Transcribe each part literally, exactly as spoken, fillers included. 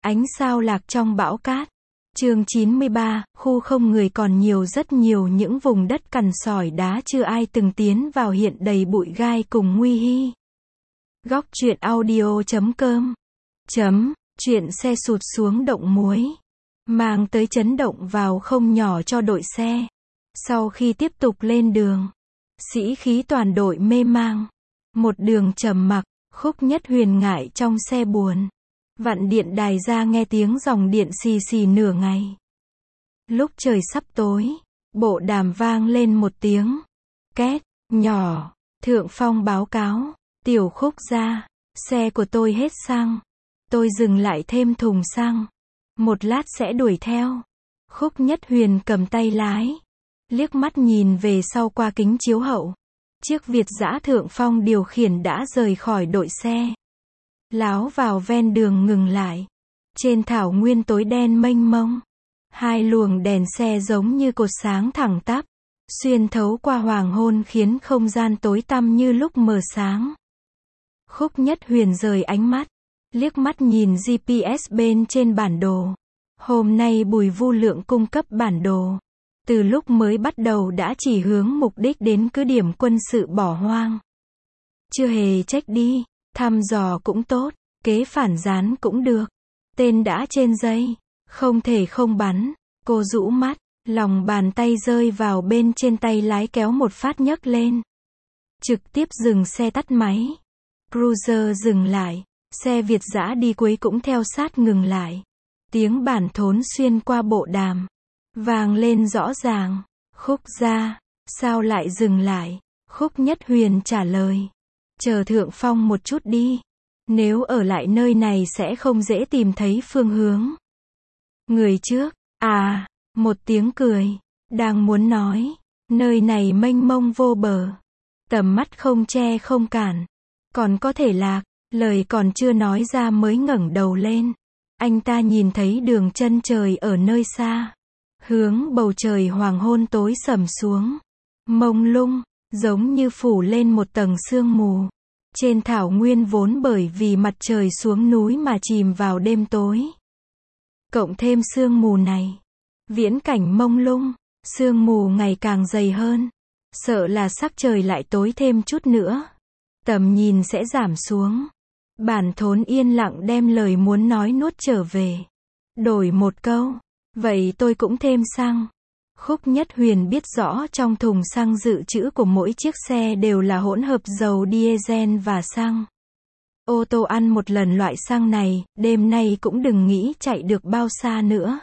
Ánh sao lạc trong bão cát. Chương chín mươi ba, khu không người còn nhiều, rất nhiều những vùng đất cằn sỏi đá chưa ai từng tiến vào hiện đầy bụi gai cùng nguy hi. Góc truyện audio chấm com chấm chuyện xe sụt xuống động muối, mang tới chấn động vào không nhỏ cho đội xe. Sau khi tiếp tục lên đường, sĩ khí toàn đội mê mang. Một đường trầm mặc, Khúc Nhất Huyền ngại trong xe buồn. Vặn điện đài ra nghe tiếng dòng điện xì xì nửa ngày. Lúc trời sắp tối, bộ đàm vang lên một tiếng két nhỏ. Thượng Phong báo cáo, Tiểu Khúc gia, xe của tôi hết xăng. Tôi dừng lại thêm thùng xăng. Một lát sẽ đuổi theo. Khúc Nhất Huyền cầm tay lái, liếc mắt nhìn về sau qua kính chiếu hậu. Chiếc Việt dã Thượng Phong điều khiển đã rời khỏi đội xe. Láo vào ven đường ngừng lại. Trên thảo nguyên tối đen mênh mông, hai luồng đèn xe giống như cột sáng thẳng tắp, xuyên thấu qua hoàng hôn khiến không gian tối tăm như lúc mờ sáng. Khúc Nhất Huyền rời ánh mắt, liếc mắt nhìn giê pê ét bên trên bản đồ. Hôm nay Bùi Vu Lượng cung cấp bản đồ. Từ lúc mới bắt đầu đã chỉ hướng mục đích đến cứ điểm quân sự bỏ hoang. Chưa hề trách đi, thăm dò cũng tốt, kế phản gián cũng được. Tên đã trên dây, không thể không bắn. Cô rũ mắt, lòng bàn tay rơi vào bên trên tay lái kéo một phát nhấc lên. Trực tiếp dừng xe tắt máy. Cruiser dừng lại, xe Việt dã đi cuối cũng theo sát ngừng lại. Tiếng bản thốn xuyên qua bộ đàm, vang lên rõ ràng. Khúc gia, sao lại dừng lại? Khúc Nhất Huyền trả lời. Chờ Thượng Phong một chút đi. Nếu ở lại nơi này sẽ không dễ tìm thấy phương hướng. Người trước, à, một tiếng cười. Đang muốn nói, nơi này mênh mông vô bờ. Tầm mắt không che không cản. Còn có thể lạc, lời còn chưa nói ra mới ngẩng đầu lên. Anh ta nhìn thấy đường chân trời ở nơi xa. Hướng bầu trời hoàng hôn tối sầm xuống. Mông lung, giống như phủ lên một tầng sương mù. Trên thảo nguyên vốn bởi vì mặt trời xuống núi mà chìm vào đêm tối. Cộng thêm sương mù này, viễn cảnh mông lung, sương mù ngày càng dày hơn. Sợ là sắc trời lại tối thêm chút nữa, tầm nhìn sẽ giảm xuống. Bản thốn yên lặng đem lời muốn nói nuốt trở về. Đổi một câu, vậy tôi cũng thêm xăng. Khúc Nhất Huyền biết rõ trong thùng xăng dự trữ của mỗi chiếc xe đều là hỗn hợp dầu diesel và xăng. Ô tô ăn một lần loại xăng này, đêm nay cũng đừng nghĩ chạy được bao xa nữa.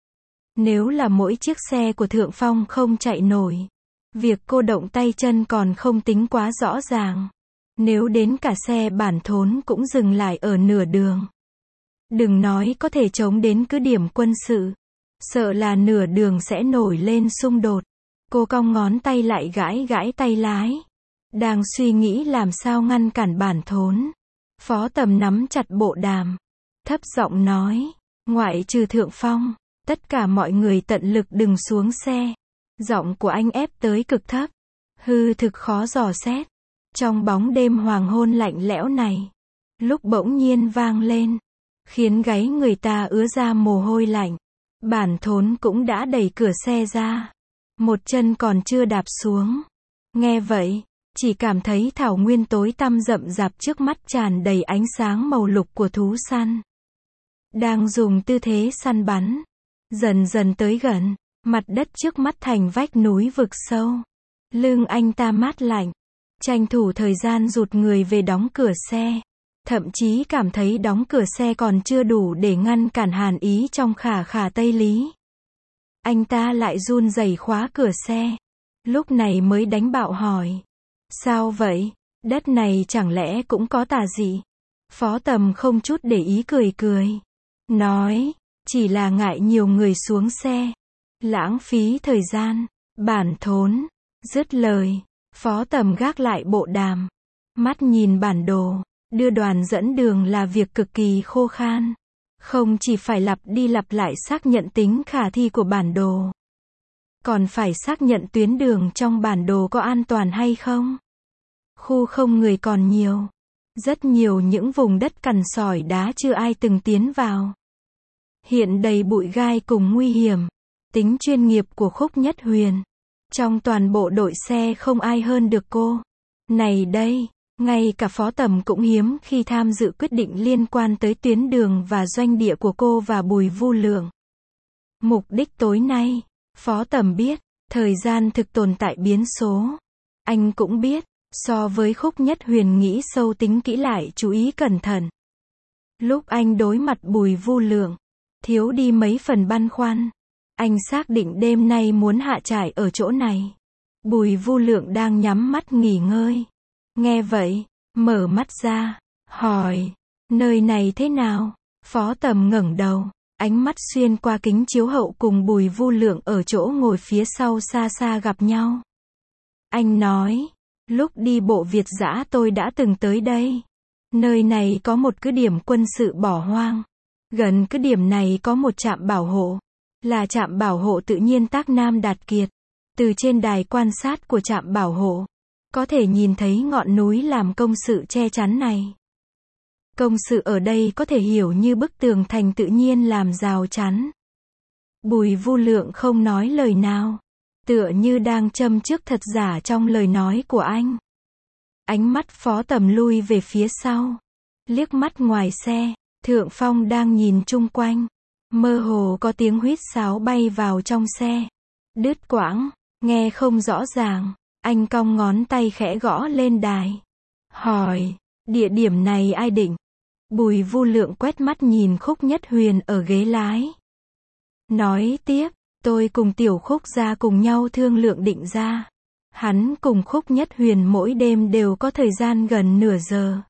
Nếu là mỗi chiếc xe của Thượng Phong không chạy nổi, việc cô động tay chân còn không tính quá rõ ràng. Nếu đến cả xe bản thốn cũng dừng lại ở nửa đường. Đừng nói có thể chống đến cứ điểm quân sự. Sợ là nửa đường sẽ nổi lên xung đột. Cô cong ngón tay lại gãi gãi tay lái. Đang suy nghĩ làm sao ngăn cản bản thốn. Phó Tầm nắm chặt bộ đàm, thấp giọng nói, ngoại trừ Thượng Phong, tất cả mọi người tận lực đừng xuống xe. Giọng của anh ép tới cực thấp, hư thực khó dò xét. Trong bóng đêm hoàng hôn lạnh lẽo này, lúc bỗng nhiên vang lên, khiến gáy người ta ứa ra mồ hôi lạnh. Bản thốn cũng đã đẩy cửa xe ra, một chân còn chưa đạp xuống. Nghe vậy, chỉ cảm thấy thảo nguyên tối tăm rậm rạp trước mắt tràn đầy ánh sáng màu lục của thú săn. Đang dùng tư thế săn bắn, dần dần tới gần, mặt đất trước mắt thành vách núi vực sâu. Lưng anh ta mát lạnh, tranh thủ thời gian rụt người về đóng cửa xe. Thậm chí cảm thấy đóng cửa xe còn chưa đủ để ngăn cản hàn ý trong khả khả Tây Lý. Anh ta lại run rẩy khóa cửa xe. Lúc này mới đánh bạo hỏi. Sao vậy? Đất này chẳng lẽ cũng có tà gì? Phó Tầm không chút để ý cười cười. Nói, chỉ là ngại nhiều người xuống xe. Lãng phí thời gian. Bản thốn. Dứt lời, Phó Tầm gác lại bộ đàm. Mắt nhìn bản đồ. Đưa đoàn dẫn đường là việc cực kỳ khô khan. Không chỉ phải lặp đi lặp lại xác nhận tính khả thi của bản đồ, còn phải xác nhận tuyến đường trong bản đồ có an toàn hay không. Khu không người còn nhiều. Rất nhiều những vùng đất cằn sỏi đá chưa ai từng tiến vào. hiện đầy bụi gai cùng nguy hiểm. Tính chuyên nghiệp của Khúc Nhất Huyền. Trong toàn bộ đội xe không ai hơn được cô. Này đây, ngay cả Phó Tầm cũng hiếm khi tham dự quyết định liên quan tới tuyến đường và doanh địa của cô và Bùi Vu Lượng. Mục đích tối nay, Phó Tầm biết, thời gian thực tồn tại biến số. Anh cũng biết, so với Khúc Nhất Huyền nghĩ sâu tính kỹ lại chú ý cẩn thận. Lúc anh đối mặt Bùi Vu Lượng, thiếu đi mấy phần băn khoăn. Anh xác định đêm nay muốn hạ trại ở chỗ này. Bùi Vu Lượng đang nhắm mắt nghỉ ngơi. Nghe vậy, mở mắt ra, hỏi, nơi này thế nào? Phó Tầm ngẩng đầu, ánh mắt xuyên qua kính chiếu hậu cùng Bùi Vu Lượng ở chỗ ngồi phía sau xa xa gặp nhau. Anh nói, lúc đi bộ Việt dã tôi đã từng tới đây. Nơi này có một cứ điểm quân sự bỏ hoang. Gần cứ điểm này có một trạm bảo hộ. Là trạm bảo hộ tự nhiên Tác Nam Đạt Kiệt. Từ trên đài quan sát của trạm bảo hộ, có thể nhìn thấy ngọn núi làm công sự che chắn này. Công sự ở đây có thể hiểu như bức tường thành tự nhiên làm rào chắn. Bùi Vu Lượng không nói lời nào, tựa như đang châm chước thật giả trong lời nói của anh. Ánh mắt Phó Tầm lui về phía sau, liếc mắt ngoài xe, Thượng Phong đang nhìn chung quanh. Mơ hồ có tiếng huýt sáo bay vào trong xe. Đứt quãng, nghe không rõ ràng. Anh cong ngón tay khẽ gõ lên đài. Hỏi, địa điểm này ai định? Bùi Vu Lượng quét mắt nhìn Khúc Nhất Huyền ở ghế lái. Nói tiếp, tôi cùng Tiểu Khúc ra cùng nhau thương lượng định ra. Hắn cùng Khúc Nhất Huyền mỗi đêm đều có thời gian gần nửa giờ.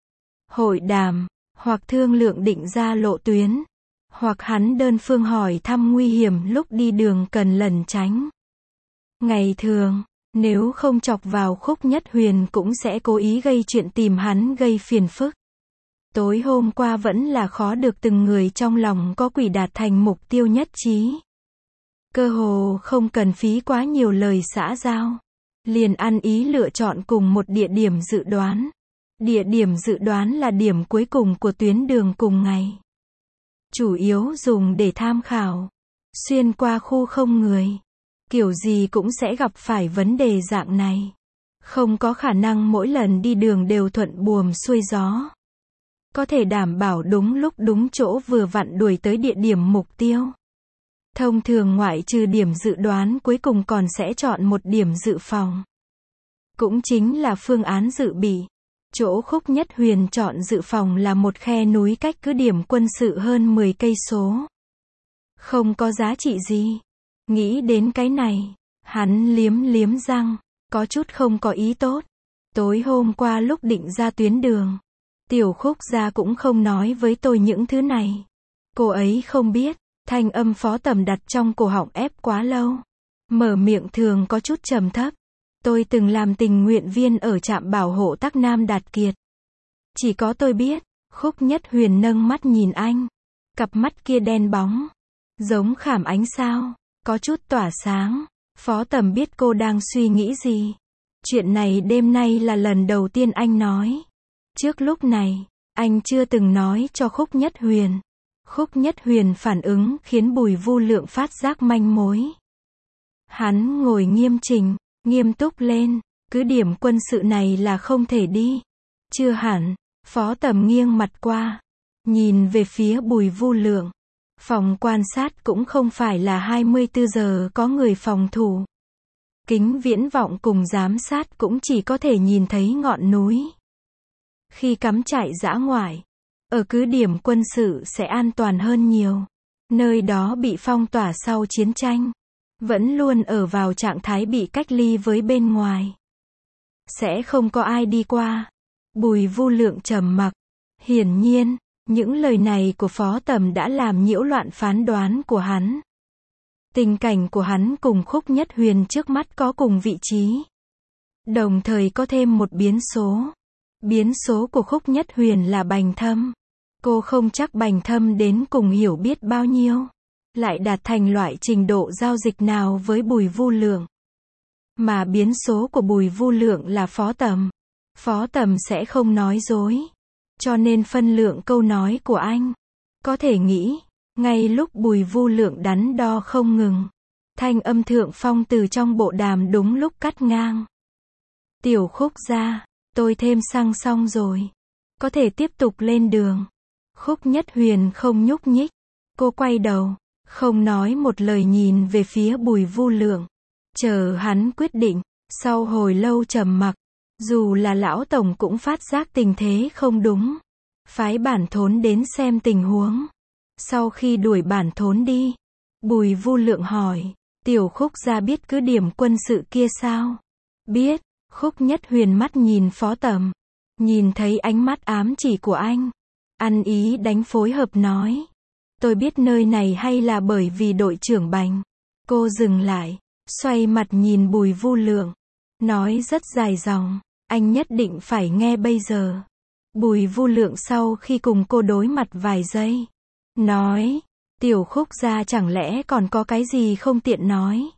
Hội đàm, hoặc thương lượng định ra lộ tuyến. Hoặc hắn đơn phương hỏi thăm nguy hiểm lúc đi đường cần lẩn tránh. Ngày thường, nếu không chọc vào Khúc Nhất Huyền cũng sẽ cố ý gây chuyện tìm hắn gây phiền phức. Tối hôm qua vẫn là khó được từng người trong lòng có quỷ đạt thành mục tiêu nhất trí. Cơ hồ không cần phí quá nhiều lời xã giao. Liền ăn ý lựa chọn cùng một địa điểm dự đoán. Địa điểm dự đoán là điểm cuối cùng của tuyến đường cùng ngày. Chủ yếu dùng để tham khảo. Xuyên qua khu không người. Kiểu gì cũng sẽ gặp phải vấn đề dạng này. Không có khả năng mỗi lần đi đường đều thuận buồm xuôi gió. Có thể đảm bảo đúng lúc đúng chỗ vừa vặn đuổi tới địa điểm mục tiêu. Thông thường ngoại trừ điểm dự đoán cuối cùng còn sẽ chọn một điểm dự phòng. Cũng chính là phương án dự bị. Chỗ Khúc Nhất Huyền chọn dự phòng là một khe núi cách cứ điểm quân sự hơn mười cây số. Không có giá trị gì. Nghĩ đến cái này, hắn liếm liếm răng, có chút không có ý tốt. Tối hôm qua lúc định ra tuyến đường, Tiểu Khúc gia cũng không nói với tôi những thứ này. Cô ấy không biết, thanh âm Phó Tầm đặt trong cổ họng ép quá lâu. Mở miệng thường có chút trầm thấp. Tôi từng làm tình nguyện viên ở trạm bảo hộ Tác Nam Đạt Kiệt. Chỉ có tôi biết. Khúc Nhất Huyền nâng mắt nhìn anh. Cặp mắt kia đen bóng, giống khảm ánh sao, có chút tỏa sáng. Phó Tầm biết cô đang suy nghĩ gì. Chuyện này đêm nay là lần đầu tiên anh nói. Trước lúc này, anh chưa từng nói cho Khúc Nhất Huyền. Khúc Nhất Huyền phản ứng khiến Bùi Vu Lượng phát giác manh mối. Hắn ngồi nghiêm chỉnh, nghiêm túc lên. Cứ điểm quân sự này là không thể đi. Chưa hẳn. Phó Tầm nghiêng mặt qua, nhìn về phía Bùi Vu Lượng. Phòng quan sát cũng không phải là hai mươi tư giờ có người phòng thủ. Kính viễn vọng cùng giám sát cũng chỉ có thể nhìn thấy ngọn núi. Khi cắm trại dã ngoại, ở cứ điểm quân sự sẽ an toàn hơn nhiều. Nơi đó bị phong tỏa sau chiến tranh, vẫn luôn ở vào trạng thái bị cách ly với bên ngoài. Sẽ không có ai đi qua. Bùi Vu Lượng trầm mặc. Hiển nhiên, những lời này của Phó Tầm đã làm nhiễu loạn phán đoán của hắn. Tình cảnh của hắn cùng Khúc Nhất Huyền trước mắt có cùng vị trí. Đồng thời có thêm một biến số. Biến số của Khúc Nhất Huyền là Bành Thâm. Cô không chắc Bành Thâm đến cùng hiểu biết bao nhiêu. Lại đạt thành loại trình độ giao dịch nào với Bùi Vu Lượng. Mà biến số của Bùi Vu Lượng là Phó Tầm. Phó Tầm sẽ không nói dối. Cho nên phân lượng câu nói của anh. Có thể nghĩ, Ngay lúc Bùi Vu Lượng đắn đo không ngừng, thanh âm Thượng Phong từ trong bộ đàm đúng lúc cắt ngang. Tiểu Khúc gia, tôi thêm xăng xong rồi. Có thể tiếp tục lên đường. Khúc Nhất Huyền không nhúc nhích. Cô quay đầu, không nói một lời nhìn về phía Bùi Vu Lượng. Chờ hắn quyết định, sau hồi lâu trầm mặc, dù là lão tổng cũng phát giác tình thế không đúng. Phái bản thốn đến xem tình huống. Sau khi đuổi bản thốn đi, Bùi Vu Lượng hỏi, Tiểu Khúc gia biết cứ điểm quân sự kia sao? Biết. Khúc Nhất Huyền mắt nhìn Phó Tầm, nhìn thấy ánh mắt ám chỉ của anh, ăn ý đánh phối hợp nói, tôi biết nơi này hay là bởi vì đội trưởng Bành. Cô dừng lại, xoay mặt nhìn Bùi Vu Lượng, nói rất dài dòng, anh nhất định phải nghe bây giờ. Bùi Vu Lượng sau khi cùng cô đối mặt vài giây, nói, Tiểu Khúc gia chẳng lẽ còn có cái gì không tiện nói?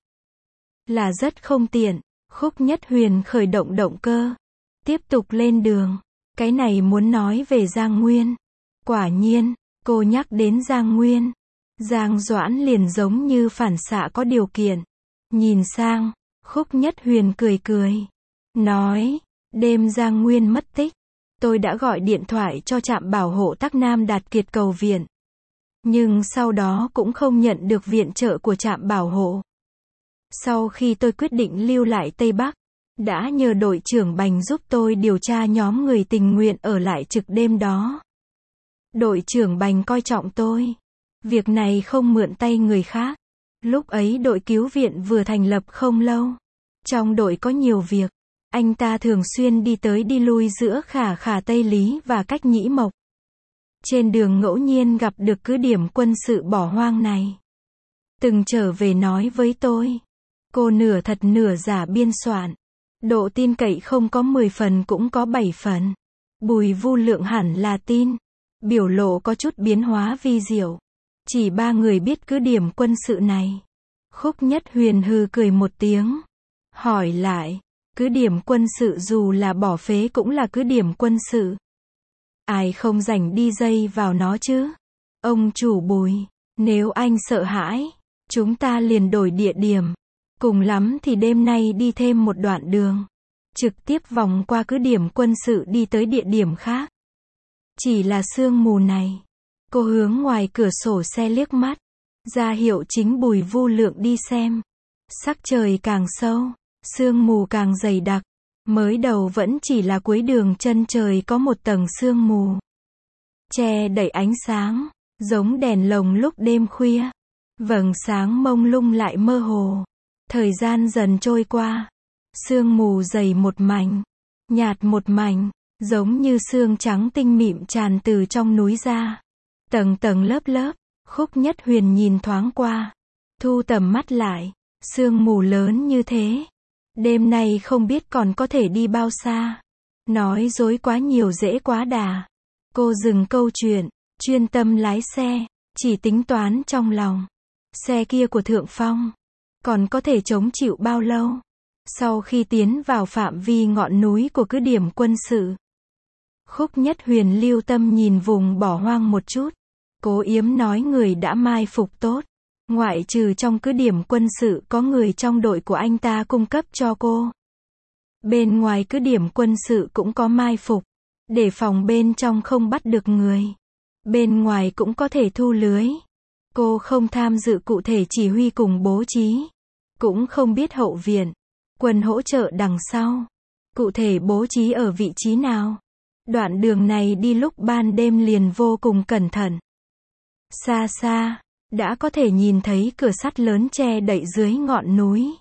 Là rất không tiện. Khúc Nhất Huyền khởi động động cơ, tiếp tục lên đường. Cái này muốn nói về Giang Nguyên. Quả nhiên, cô nhắc đến Giang Nguyên, Giang Doãn liền giống như phản xạ có điều kiện. Nhìn sang, Khúc Nhất Huyền cười cười, nói, đêm Giang Nguyên mất tích, tôi đã gọi điện thoại cho trạm bảo hộ Tắc Nam Đạt Kiệt cầu viện. Nhưng sau đó cũng không nhận được viện trợ của trạm bảo hộ. Sau khi tôi quyết định lưu lại Tây Bắc, đã nhờ đội trưởng Bành giúp tôi điều tra nhóm người tình nguyện ở lại trực đêm đó. Đội trưởng Bành coi trọng tôi. Việc này không mượn tay người khác. Lúc ấy đội cứu viện vừa thành lập không lâu. Trong đội có nhiều việc. Anh ta thường xuyên đi tới đi lui giữa Khả Khả Tây Lý và Cách Nhĩ Mộc. Trên đường ngẫu nhiên gặp được cứ điểm quân sự bỏ hoang này. Từng trở về nói với tôi. Cô nửa thật nửa giả biên soạn. Độ tin cậy không có mười phần cũng có bảy phần. Bùi Vu Lượng hẳn là tin. Biểu lộ có chút biến hóa vi diệu. Chỉ ba người biết cứ điểm quân sự này. Khúc Nhất Huyền hừ cười một tiếng. Hỏi lại, cứ điểm quân sự dù là bỏ phế cũng là cứ điểm quân sự. Ai không rảnh đi dây vào nó chứ? Ông chủ Bùi, nếu anh sợ hãi, chúng ta liền đổi địa điểm. Cùng lắm thì đêm nay đi thêm một đoạn đường. Trực tiếp vòng qua cứ điểm quân sự đi tới địa điểm khác. Chỉ là sương mù này. Cô hướng ngoài cửa sổ xe liếc mắt. Ra hiệu chính Bùi Vu Lượng đi xem. Sắc trời càng sâu, sương mù càng dày đặc. Mới đầu vẫn chỉ là cuối đường chân trời có một tầng sương mù. Che đẩy ánh sáng, giống đèn lồng lúc đêm khuya. Vầng sáng mông lung lại mơ hồ. Thời gian dần trôi qua. Sương mù dày một mảnh, nhạt một mảnh, giống như sương trắng tinh mịn tràn từ trong núi ra. Tầng tầng lớp lớp, Khúc Nhất Huyền nhìn thoáng qua. Thu tầm mắt lại, sương mù lớn như thế. Đêm nay không biết còn có thể đi bao xa. Nói dối quá nhiều dễ quá đà. Cô dừng câu chuyện, chuyên tâm lái xe, chỉ tính toán trong lòng. Xe kia của Thượng Phong, còn có thể chống chịu bao lâu? Sau khi tiến vào phạm vi ngọn núi của cứ điểm quân sự. Khúc Nhất Huyền lưu tâm nhìn vùng bỏ hoang một chút. Cố Yếm nói người đã mai phục tốt. Ngoại trừ trong cứ điểm quân sự có người trong đội của anh ta cung cấp cho cô. Bên ngoài cứ điểm quân sự cũng có mai phục. Để phòng bên trong không bắt được người. Bên ngoài cũng có thể thu lưới. Cô không tham dự cụ thể chỉ huy cùng bố trí. Cũng không biết hậu viện, quân hỗ trợ đằng sau. Cụ thể bố trí ở vị trí nào. Đoạn đường này đi lúc ban đêm liền vô cùng cẩn thận. Xa xa, đã có thể nhìn thấy cửa sắt lớn che đậy dưới ngọn núi.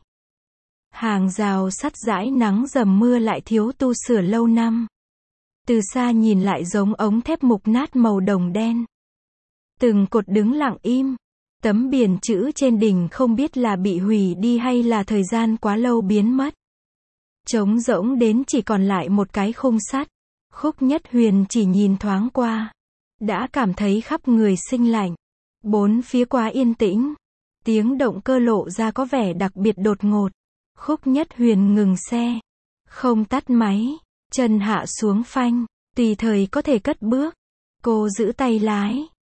Hàng rào sắt dãi nắng dầm mưa lại thiếu tu sửa lâu năm. Từ xa nhìn lại giống ống thép mục nát màu đồng đen. Từng cột đứng lặng im. Tấm biển chữ trên đỉnh không biết là bị hủy đi hay là thời gian quá lâu biến mất. Trống rỗng đến chỉ còn lại một cái khung sắt. Khúc Nhất Huyền chỉ nhìn thoáng qua. Đã cảm thấy khắp người sinh lạnh. Bốn phía quá yên tĩnh. Tiếng động cơ lộ ra có vẻ đặc biệt đột ngột. Khúc Nhất Huyền ngừng xe. Không tắt máy. Chân hạ xuống phanh. Tùy thời có thể cất bước. Cô giữ tay lái.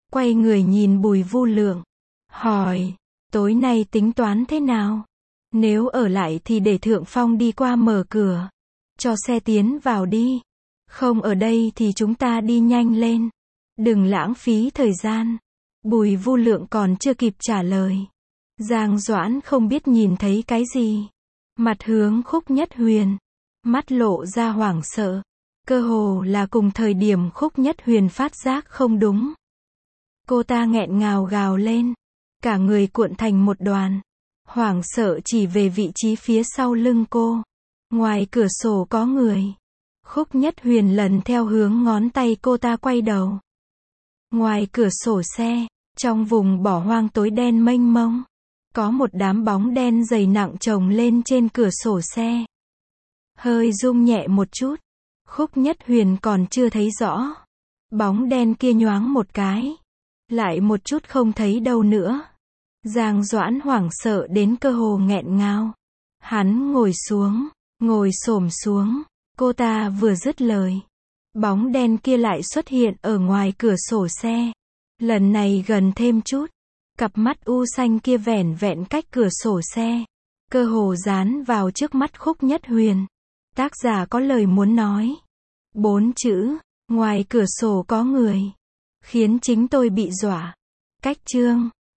quay người nhìn Bùi Vu Lượng, hỏi, tối nay tính toán thế nào? Nếu ở lại thì để Thượng Phong đi qua mở cửa, cho xe tiến vào đi. Không ở đây thì chúng ta đi nhanh lên. Đừng lãng phí thời gian. Bùi Vu Lượng còn chưa kịp trả lời. Giang Doãn không biết nhìn thấy cái gì. Mặt hướng Khúc Nhất Huyền. Mắt lộ ra hoảng sợ. Cơ hồ là cùng thời điểm Khúc Nhất Huyền phát giác không đúng. Cô ta nghẹn ngào gào lên. Cả người cuộn thành một đoàn. Hoảng sợ chỉ về vị trí phía sau lưng cô. Ngoài cửa sổ có người. Khúc Nhất Huyền lần theo hướng ngón tay cô ta quay đầu. Ngoài cửa sổ xe, trong vùng bỏ hoang tối đen mênh mông, có một đám bóng đen dày nặng chồng lên trên cửa sổ xe. Hơi rung nhẹ một chút. Khúc Nhất Huyền còn chưa thấy rõ. Bóng đen kia nhoáng một cái. Lại một chút không thấy đâu nữa. Giang Doãn hoảng sợ đến cơ hồ nghẹn ngào. Hắn ngồi xuống, ngồi xổm xuống. Cô ta vừa dứt lời. Bóng đen kia lại xuất hiện ở ngoài cửa sổ xe. Lần này gần thêm chút. Cặp mắt u xanh kia vẻn vẹn cách cửa sổ xe. Cơ hồ dán vào trước mắt Khúc Nhất Huyền. Tác giả có lời muốn nói. Bốn chữ, ngoài cửa sổ có người. Khiến chính tôi bị dọa. Cách chương.